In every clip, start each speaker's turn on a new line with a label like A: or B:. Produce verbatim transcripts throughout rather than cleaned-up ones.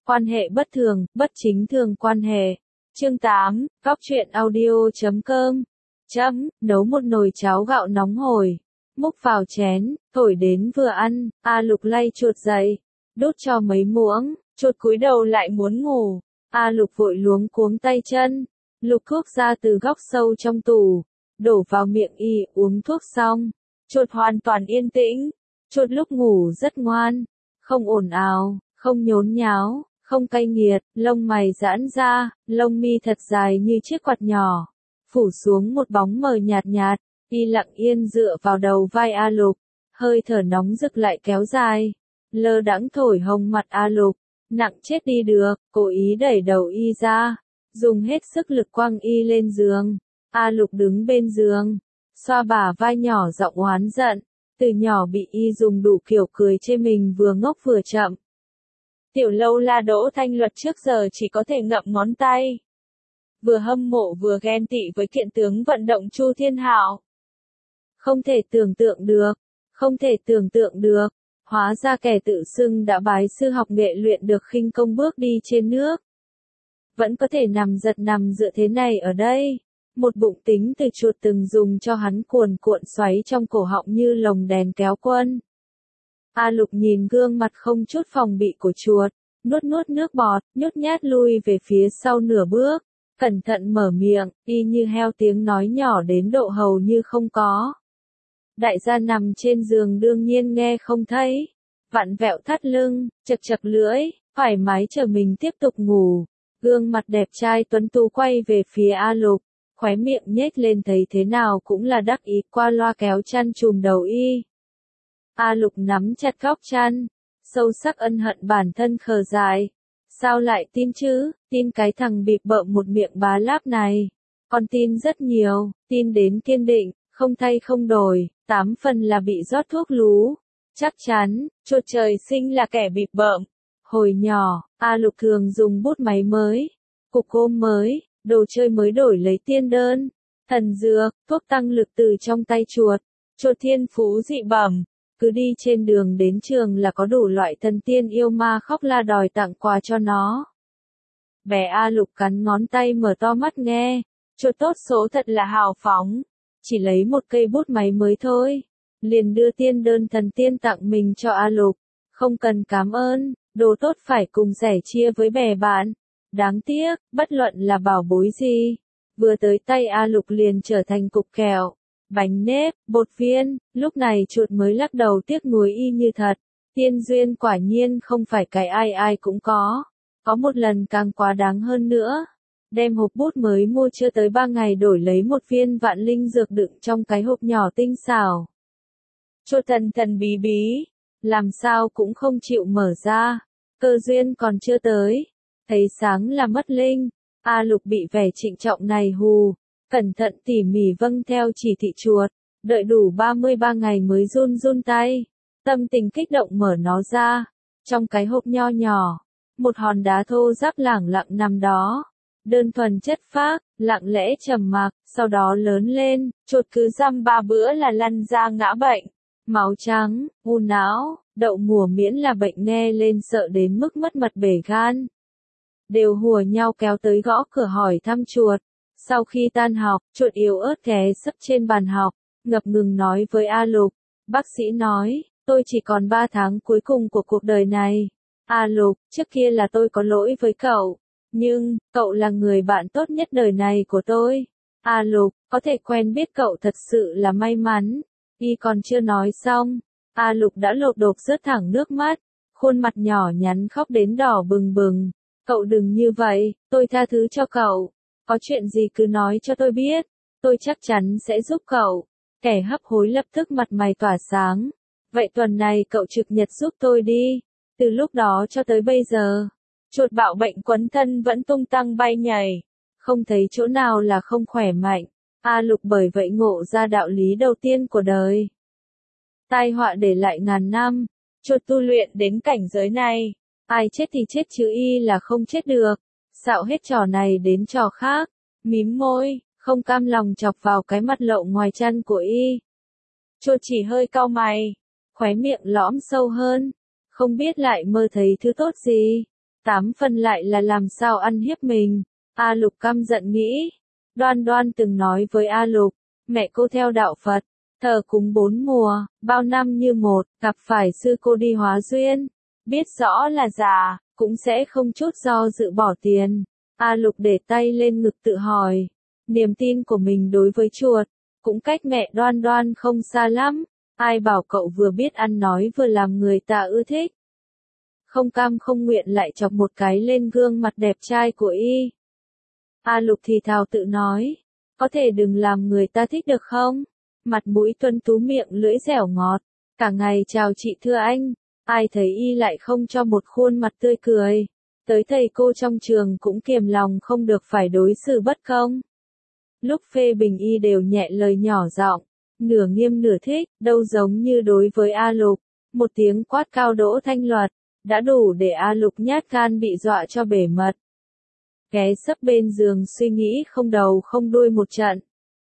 A: Quan hệ bất thường, bất chính thường quan hệ. Chương tám, Góc truyện audio chấm com. Chấm, nấu một nồi cháo gạo nóng hổi. Múc vào chén, thổi đến vừa ăn, A Lục lay chuột dậy. Đút cho mấy muỗng, chuột cúi đầu lại muốn ngủ. A Lục vội luống cuống tay chân. Lục thuốc ra từ góc sâu trong tủ. Đổ vào miệng y, uống thuốc xong. Chuột hoàn toàn yên tĩnh. Chuột lúc ngủ rất ngoan. Không ồn ào, không nhốn nháo, không cay nghiệt, lông mày giãn ra, lông mi thật dài như chiếc quạt nhỏ. Phủ xuống một bóng mờ nhạt nhạt, y lặng yên dựa vào đầu vai A Lục. Hơi thở nóng rực lại kéo dài. Lơ đãng thổi hồng mặt A Lục. Nặng chết đi được, cố ý đẩy đầu y ra. Dùng hết sức lực quăng y lên giường. A Lục đứng bên giường. Xoa bả vai nhỏ giọng oán giận. Từ nhỏ bị y dùng đủ kiểu cười chê mình vừa ngốc vừa chậm. Tiểu Lâu La Đỗ Thanh Luật trước giờ chỉ có thể ngậm ngón tay. Vừa hâm mộ vừa ghen tị với kiện tướng vận động Chu Thiên Hạo. Không thể tưởng tượng được, không thể tưởng tượng được, hóa ra kẻ tự xưng đã bái sư học nghệ luyện được khinh công bước đi trên nước. Vẫn có thể nằm giật nằm dựa thế này ở đây. Một bụng tính từ chuột từng dùng cho hắn cuồn cuộn xoáy trong cổ họng như lồng đèn kéo quân. A Lục nhìn gương mặt không chút phòng bị của chuột, nuốt nuốt nước bọt, nhút nhát lui về phía sau nửa bước, cẩn thận mở miệng, y như heo tiếng nói nhỏ đến độ hầu như không có. Đại gia nằm trên giường đương nhiên nghe không thấy, vặn vẹo thắt lưng, chật chật lưỡi, thoải mái chờ mình tiếp tục ngủ. Gương mặt đẹp trai tuấn tú quay về phía A Lục, khóe miệng nhếch lên thấy thế nào cũng là đắc ý, qua loa kéo chăn trùm đầu y. A Lục nắm chặt góc chăn, sâu sắc ân hận bản thân khờ dại. Sao lại tin chứ, tin cái thằng bịp bợm một miệng bá láp này. Còn tin rất nhiều, tin đến kiên định, không thay không đổi, tám phần là bị rót thuốc lú. Chắc chắn, chuột trời sinh là kẻ bịp bợm. Hồi nhỏ, A Lục thường dùng bút máy mới, cục gôm mới, đồ chơi mới đổi lấy tiên đơn, thần dược, thuốc tăng lực từ trong tay chuột. Chuột thiên phú dị bẩm, cứ đi trên đường đến trường là có đủ loại thần tiên yêu ma khóc la đòi tặng quà cho nó. Bé A Lục cắn ngón tay mở to mắt nghe, chuột tốt số thật là hào phóng, chỉ lấy một cây bút máy mới thôi, liền đưa tiên đơn thần tiên tặng mình cho A Lục, không cần cảm ơn, đồ tốt phải cùng sẻ chia với bè bạn. Đáng tiếc, bất luận là bảo bối gì, vừa tới tay A Lục liền trở thành cục kẹo, bánh nếp, bột viên, lúc này chuột mới lắc đầu tiếc nuối y như thật. Tiên duyên quả nhiên không phải cái ai ai cũng có. Có một lần càng quá đáng hơn nữa. Đem hộp bút mới mua chưa tới ba ngày đổi lấy một viên vạn linh dược đựng trong cái hộp nhỏ tinh xảo. Chuột thần thần bí bí, làm sao cũng không chịu mở ra. Cơ duyên còn chưa tới. Thấy sáng là mất linh, A Lục bị vẻ trịnh trọng này hù, cẩn thận tỉ mỉ vâng theo chỉ thị chuột, đợi đủ ba mươi ba ngày mới run run tay, tâm tình kích động mở nó ra, trong cái hộp nho nhỏ, một hòn đá thô ráp lẳng lặng nằm đó, đơn thuần chất phác, lặng lẽ trầm mặc, sau đó lớn lên, chuột cứ dăm ba bữa là lăn ra ngã bệnh, máu trắng, u não, đậu mùa miễn là bệnh nghe lên sợ đến mức mất mật bể gan. Đều hùa nhau kéo tới gõ cửa hỏi thăm chuột. Sau khi tan học, chuột yếu ớt ghé sấp trên bàn học, ngập ngừng nói với A Lục. Bác sĩ nói, tôi chỉ còn ba tháng cuối cùng của cuộc đời này. A Lục, trước kia là tôi có lỗi với cậu, nhưng, cậu là người bạn tốt nhất đời này của tôi. A Lục, có thể quen biết cậu thật sự là may mắn. Y còn chưa nói xong, A Lục đã lột đột rớt thẳng nước mắt, khuôn mặt nhỏ nhắn khóc đến đỏ bừng bừng. Cậu đừng như vậy, tôi tha thứ cho cậu. Có chuyện gì cứ nói cho tôi biết, tôi chắc chắn sẽ giúp cậu. Kẻ hấp hối lập tức mặt mày tỏa sáng. Vậy tuần này cậu trực nhật giúp tôi đi. Từ lúc đó cho tới bây giờ, chuột bạo bệnh quấn thân vẫn tung tăng bay nhảy. Không thấy chỗ nào là không khỏe mạnh. A Lục bởi vậy ngộ ra đạo lý đầu tiên của đời. Tai họa để lại ngàn năm, chuột tu luyện đến cảnh giới này. Ai chết thì chết chứ y là không chết được. Xạo hết trò này đến trò khác. Mím môi, không cam lòng chọc vào cái mặt lậu ngoài chăn của y. Chuột chỉ hơi cau mày, khóe miệng lõm sâu hơn. Không biết lại mơ thấy thứ tốt gì. tám phần lại là làm sao ăn hiếp mình. A Lục căm giận nghĩ. Đoan Đoan từng nói với A Lục, mẹ cô theo đạo Phật, thờ cúng bốn mùa, bao năm như một, gặp phải sư cô đi hóa duyên. Biết rõ là giả, cũng sẽ không chút do dự bỏ tiền. A Lục để tay lên ngực tự hỏi. Niềm tin của mình đối với chuột, cũng cách mẹ Đoan Đoan không xa lắm. Ai bảo cậu vừa biết ăn nói vừa làm người ta ưa thích. Không cam không nguyện lại chọc một cái lên gương mặt đẹp trai của y. A Lục thì thào tự nói. Có thể đừng làm người ta thích được không? Mặt mũi tuấn tú miệng lưỡi dẻo ngọt. Cả ngày chào chị thưa anh. Ai thấy y lại không cho một khuôn mặt tươi cười. Tới thầy cô trong trường cũng kiềm lòng không được phải đối xử bất công. Lúc phê bình y đều nhẹ lời nhỏ giọng, nửa nghiêm nửa thích, đâu giống như đối với A Lục. Một tiếng quát cao đỗ thanh luật, đã đủ để A Lục nhát gan bị dọa cho bể mật. Ghé sấp bên giường suy nghĩ không đầu không đuôi một trận.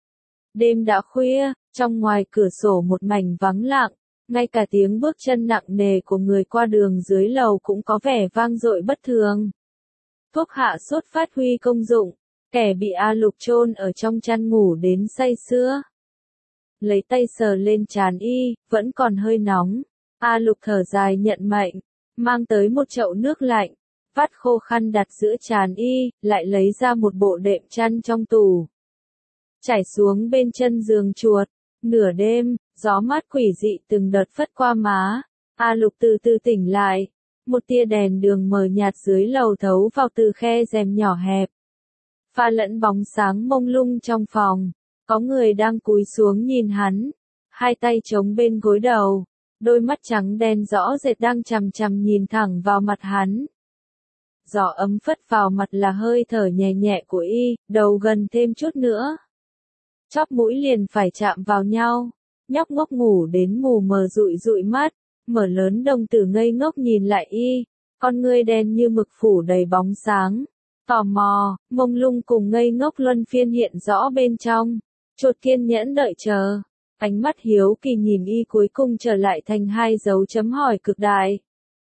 A: Đêm đã khuya, trong ngoài cửa sổ một mảnh vắng lặng, ngay cả tiếng bước chân nặng nề của người qua đường dưới lầu cũng có vẻ vang dội bất thường. Thuốc hạ sốt phát huy công dụng, kẻ bị A Lục chôn ở trong chăn ngủ đến say sưa. Lấy tay sờ lên trán y, vẫn còn hơi nóng. A Lục thở dài nhận mệnh, mang tới một chậu nước lạnh, vắt khô khăn đặt giữa trán y, lại lấy ra một bộ đệm chăn trong tủ. Trải xuống bên chân giường chuột, nửa đêm, gió mát quỷ dị từng đợt phất qua má. A Lục từ từ tỉnh lại, một tia đèn đường mờ nhạt dưới lầu thấu vào từ khe rèm nhỏ hẹp. Pha lẫn bóng sáng mông lung trong phòng, có người đang cúi xuống nhìn hắn, hai tay chống bên gối đầu, đôi mắt trắng đen rõ rệt đang chằm chằm nhìn thẳng vào mặt hắn. Gió ấm phất vào mặt là hơi thở nhẹ nhẹ của y, đầu gần thêm chút nữa. Chóp mũi liền phải chạm vào nhau, nhóc ngốc ngủ đến mù mờ dụi dụi mắt, mở lớn đồng tử ngây ngốc nhìn lại y, con ngươi đen như mực phủ đầy bóng sáng. Tò mò, mông lung cùng ngây ngốc luân phiên hiện rõ bên trong. Chuột kiên nhẫn đợi chờ, ánh mắt hiếu kỳ nhìn y cuối cùng trở lại thành hai dấu chấm hỏi cực đại.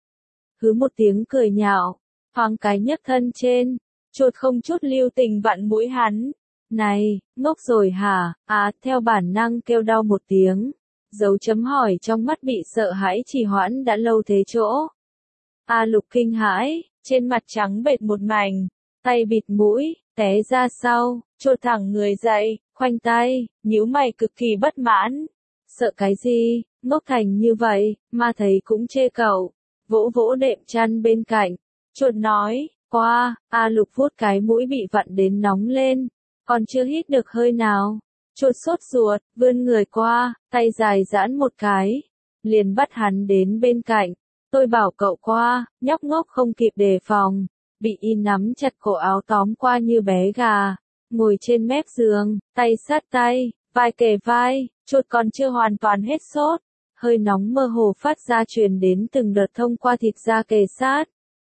A: Hứ một tiếng cười nhạo, thoáng cái nhấc thân trên, chuột không chút lưu tình vặn mũi hắn. Này, ngốc rồi hả? À, theo bản năng kêu đau một tiếng. Dấu chấm hỏi trong mắt bị sợ hãi trì hoãn đã lâu thế chỗ. A Lục kinh hãi, trên mặt trắng bệch một mảnh, tay bịt mũi, té ra sau, chuột thẳng người dậy, khoanh tay, nhíu mày cực kỳ bất mãn. Sợ cái gì, ngốc thành như vậy, mà thấy cũng chê cậu. Vỗ vỗ đệm chăn bên cạnh, chuột nói, qua, A Lục vuốt cái mũi bị vặn đến nóng lên, còn chưa hít được hơi nào. Chuột sốt ruột, vươn người qua, tay dài giãn một cái, liền bắt hắn đến bên cạnh. Tôi bảo cậu qua, nhóc ngốc không kịp đề phòng, bị y nắm chặt cổ áo tóm qua như bé gà, ngồi trên mép giường, tay sát tay, vai kề vai, chuột còn chưa hoàn toàn hết sốt, hơi nóng mơ hồ phát ra truyền đến từng đợt thông qua thịt da kề sát.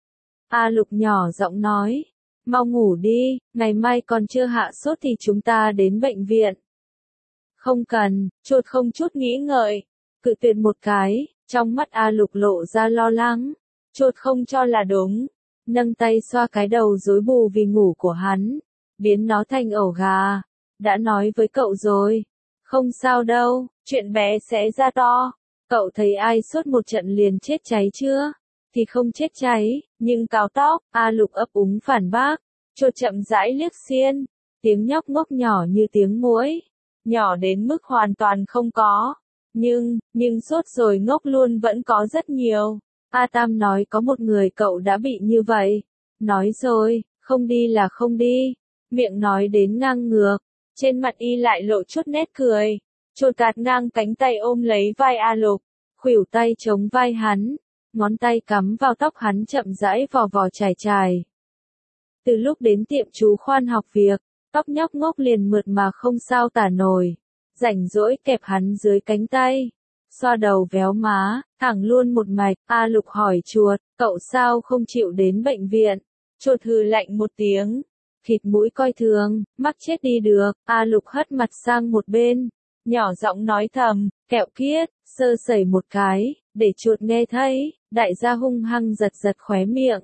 A: A Lục nhỏ giọng nói, mau ngủ đi, ngày mai còn chưa hạ sốt thì chúng ta đến bệnh viện. Không cần, chuột không chút nghĩ ngợi, cự tuyệt một cái, trong mắt A Lục lộ ra lo lắng, chuột không cho là đúng, nâng tay xoa cái đầu rối bù vì ngủ của hắn, biến nó thành ổ gà. Đã nói với cậu rồi, không sao đâu, chuyện bé sẽ ra to. Cậu thấy ai sốt một trận liền chết cháy chưa? Thì không chết cháy, nhưng cào tóc. A Lục ấp úng phản bác, chuột chậm rãi liếc xiên, tiếng nhóc ngốc nhỏ như tiếng muỗi, nhỏ đến mức hoàn toàn không có. Nhưng, nhưng sốt rồi ngốc luôn vẫn có rất nhiều. A Tam nói có một người cậu đã bị như vậy. Nói rồi, không đi là không đi. Miệng nói đến ngang ngược, trên mặt y lại lộ chút nét cười. Chuột cạt ngang cánh tay ôm lấy vai A Lục, khuỷu tay chống vai hắn, ngón tay cắm vào tóc hắn chậm rãi vò vò chải chải. Từ lúc đến tiệm chú khoan học việc, tóc nhóc ngốc liền mượt mà không sao tả nổi. Rảnh rỗi kẹp hắn dưới cánh tay, xoa đầu véo má, thẳng luôn một mạch. A Lục hỏi chuột, cậu sao không chịu đến bệnh viện? Chuột hừ lạnh một tiếng, khịt mũi coi thường, mắc chết đi được. A Lục hất mặt sang một bên, nhỏ giọng nói thầm, kẹo kiết, sơ sẩy một cái, để chuột nghe thấy. Đại gia hung hăng giật giật khóe miệng,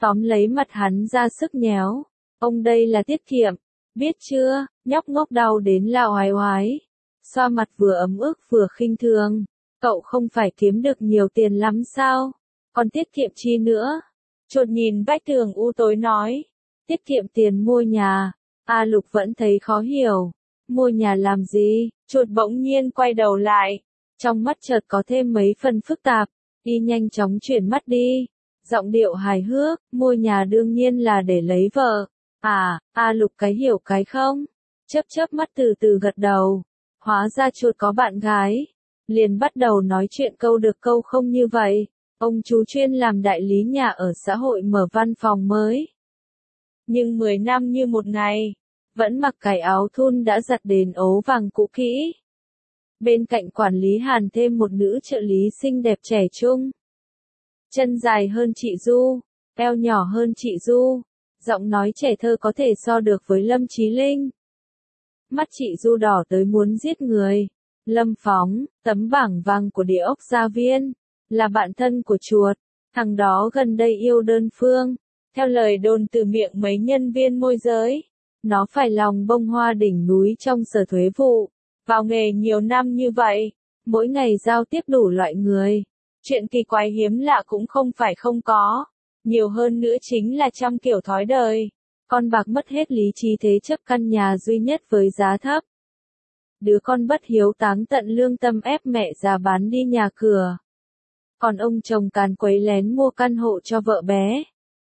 A: tóm lấy mặt hắn ra sức nhéo. Ông đây là tiết kiệm, biết chưa? Nhóc ngốc đau đến là oái oái. Xoa mặt vừa ấm ức vừa khinh thường. Cậu không phải kiếm được nhiều tiền lắm sao? Còn tiết kiệm chi nữa? Chuột nhìn vách tường u tối nói. Tiết kiệm tiền mua nhà. A Lục vẫn thấy khó hiểu. Mua nhà làm gì? Chuột bỗng nhiên quay đầu lại. Trong mắt chợt có thêm mấy phần phức tạp. Y nhanh chóng chuyển mắt đi. Giọng điệu hài hước, mua nhà đương nhiên là để lấy vợ. À, A Lục cái hiểu cái không? Chớp chớp mắt từ từ gật đầu. Hóa ra chuột có bạn gái. Liền bắt đầu nói chuyện câu được câu không như vậy. Ông chú chuyên làm đại lý nhà ở xã hội mở văn phòng mới. Nhưng mười năm như một ngày, vẫn mặc cái áo thun đã giặt đến ố vàng cũ kỹ. Bên cạnh quản lý Hàn thêm một nữ trợ lý xinh đẹp trẻ trung. Chân dài hơn chị Du, eo nhỏ hơn chị Du, giọng nói trẻ thơ có thể so được với Lâm Chí Linh. Mắt chị Du đỏ tới muốn giết người. Lâm Phóng, tấm bảng vàng của địa ốc Gia Viên, là bạn thân của chuột. Thằng đó gần đây yêu đơn phương. Theo lời đồn từ miệng mấy nhân viên môi giới, nó phải lòng bông hoa đỉnh núi trong sở thuế vụ. Vào nghề nhiều năm như vậy, mỗi ngày giao tiếp đủ loại người. Chuyện kỳ quái hiếm lạ cũng không phải không có. Nhiều hơn nữa chính là trong kiểu thói đời. Con bạc mất hết lý trí thế chấp căn nhà duy nhất với giá thấp. Đứa con bất hiếu táng tận lương tâm ép mẹ già bán đi nhà cửa. Còn ông chồng càn quấy lén mua căn hộ cho vợ bé.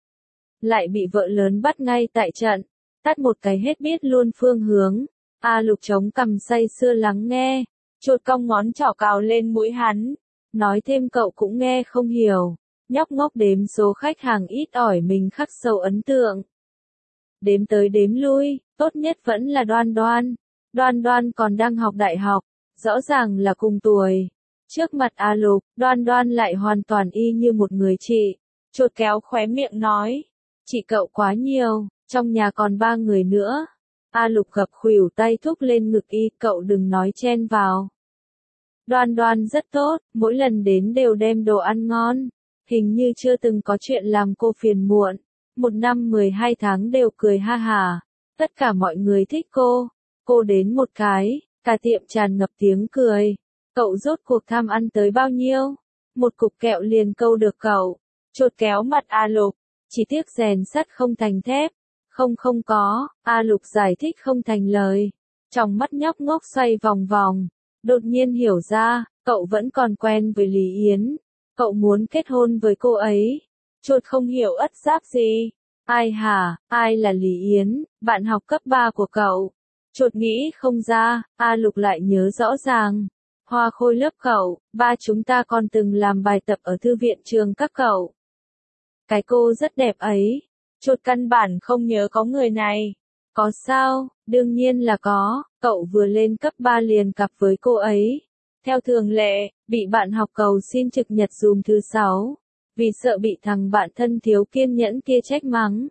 A: Lại bị vợ lớn bắt ngay tại trận. Tát một cái hết biết luôn phương hướng. A Lục chống cằm say sưa lắng nghe. Chuột cong ngón trỏ cào lên mũi hắn. Nói thêm cậu cũng nghe không hiểu. Nhóc ngốc đếm số khách hàng ít ỏi mình khắc sâu ấn tượng. Đếm tới đếm lui, tốt nhất vẫn là Đoan Đoan. Đoan Đoan còn đang học đại học, rõ ràng là cùng tuổi. Trước mặt A Lục, Đoan Đoan lại hoàn toàn y như một người chị. Chuột kéo khóe miệng nói, chị cậu quá nhiều, trong nhà còn ba người nữa. A Lục gập khuỷu tay thúc lên ngực y, cậu đừng nói chen vào. Đoan Đoan rất tốt, mỗi lần đến đều đem đồ ăn ngon. Hình như chưa từng có chuyện làm cô phiền muộn. Một năm mười hai tháng đều cười ha hà. Tất cả mọi người thích cô. Cô đến một cái, cả tiệm tràn ngập tiếng cười. Cậu rốt cuộc tham ăn tới bao nhiêu? Một cục kẹo liền câu được cậu. Chuột kéo mặt A Lục. Chỉ tiếc rèn sắt không thành thép. Không không có, A Lục giải thích không thành lời. Trong mắt nhóc ngốc xoay vòng vòng. Đột nhiên hiểu ra, cậu vẫn còn quen với Lý Yến. Cậu muốn kết hôn với cô ấy. Chuột không hiểu ất giáp gì. Ai hả, ai là Lý Yến, bạn học cấp ba của cậu? Chuột nghĩ không ra, A Lục lại nhớ rõ ràng. Hoa khôi lớp cậu, ba chúng ta còn từng làm bài tập ở thư viện trường các cậu. Cái cô rất đẹp ấy. Chuột căn bản không nhớ có người này. Có sao, đương nhiên là có, cậu vừa lên cấp ba liền cặp với cô ấy. Theo thường lệ, bị bạn học cầu xin trực nhật dùm thứ sáu. Vì sợ bị thằng bạn thân thiếu kiên nhẫn kia trách mắng.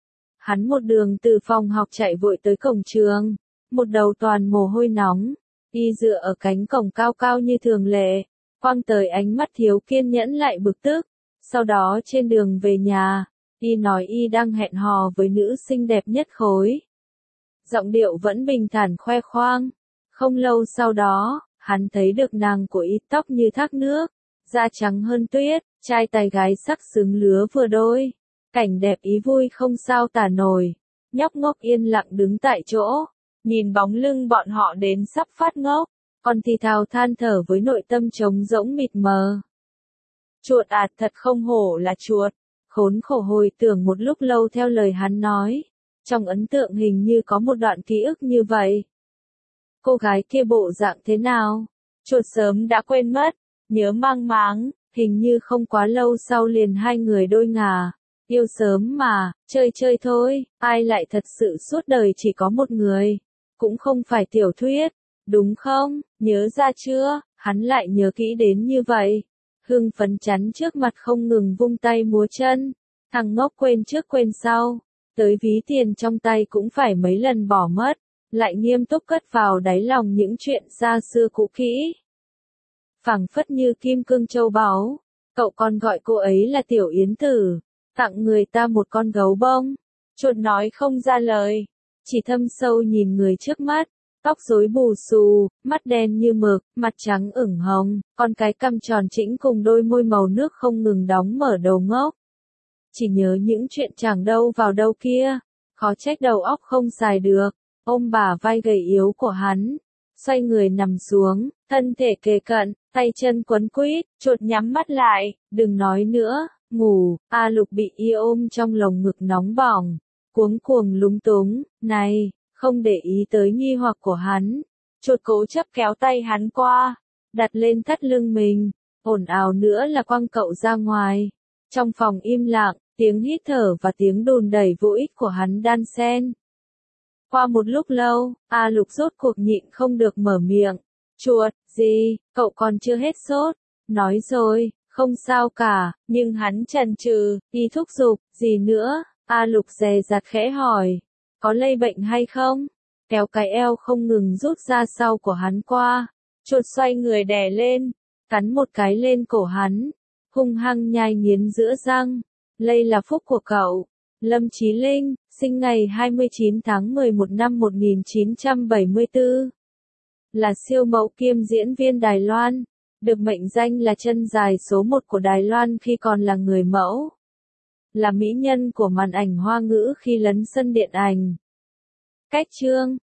A: Hắn một đường từ phòng học chạy vội tới cổng trường. Một đầu toàn mồ hôi nóng. Y dựa ở cánh cổng cao cao như thường lệ. Quăng tới ánh mắt thiếu kiên nhẫn lại bực tức. Sau đó trên đường về nhà, Y nói Y đang hẹn hò với nữ xinh đẹp nhất khối. Giọng điệu vẫn bình thản khoe khoang. Không lâu sau đó, hắn thấy được nàng của Y tóc như thác nước, da trắng hơn tuyết, trai tài gái sắc xứng lứa vừa đôi. Cảnh đẹp ý vui không sao tả nổi. Nhóc ngốc yên lặng đứng tại chỗ, nhìn bóng lưng bọn họ đến sắp phát ngốc, còn thì thào than thở với nội tâm trống rỗng mịt mờ. Chuột ạt thật không hổ là chuột. Khốn khổ hồi tưởng một lúc lâu theo lời hắn nói. Trong ấn tượng hình như có một đoạn ký ức như vậy. Cô gái kia bộ dạng thế nào? Chuột sớm đã quên mất, nhớ mang máng, hình như không quá lâu sau liền hai người đôi ngà. Yêu sớm mà, chơi chơi thôi, ai lại thật sự suốt đời chỉ có một người. Cũng không phải tiểu thuyết, đúng không? Nhớ ra chưa? Hắn lại nhớ kỹ đến như vậy. Hưng phấn chắn trước mặt không ngừng vung tay múa chân. Thằng ngốc quên trước quên sau. Tới ví tiền trong tay cũng phải mấy lần bỏ mất. Lại nghiêm túc cất vào đáy lòng những chuyện xa xưa cũ kỹ. Phảng phất như kim cương châu báu. Cậu còn gọi cô ấy là Tiểu Yến Tử. tặng người ta một con gấu bông. Chuột nói không ra lời, chỉ thâm sâu nhìn người trước mắt, tóc rối bù xù, mắt đen như mực, mặt trắng ửng hồng, con cái cằm tròn trĩnh cùng đôi môi màu nước không ngừng đóng mở đầu ngốc. Chỉ nhớ những chuyện chẳng đâu vào đâu kia, khó trách đầu óc không xài được, ôm bả vai gầy yếu của hắn, xoay người nằm xuống, thân thể kề cận, tay chân quấn quýt, chuột nhắm mắt lại, đừng nói nữa, ngủ. A Lục bị y ôm trong lồng ngực nóng bỏng, cuống cuồng lúng túng, này, không để ý tới nghi hoặc của hắn. Chuột cố chấp kéo tay hắn qua, đặt lên thắt lưng mình, ồn ào nữa là quăng cậu ra ngoài. Trong phòng im lặng, tiếng hít thở và tiếng đùn đẩy vô ích của hắn đan xen. Qua một lúc lâu, A Lục rốt cuộc nhịn không được mở miệng. Chuột, gì, cậu còn chưa hết sốt. Nói rồi, không sao cả, nhưng hắn chần chừ, y thúc giục, gì nữa? A Lục dè dặt khẽ hỏi, có lây bệnh hay không? Kéo cái eo không ngừng rút ra sau của hắn qua. Chuột xoay người đè lên, cắn một cái lên cổ hắn, hung hăng nhai nghiến giữa răng. Lây là phúc của cậu. Lâm Chí Linh, sinh ngày hai mươi chín tháng mười một năm một nghìn chín trăm bảy mươi tư. Là siêu mẫu kiêm diễn viên Đài Loan, được mệnh danh là chân dài số một của Đài Loan khi còn là người mẫu. Là mỹ nhân của màn ảnh Hoa ngữ khi lấn sân điện ảnh. Cách chương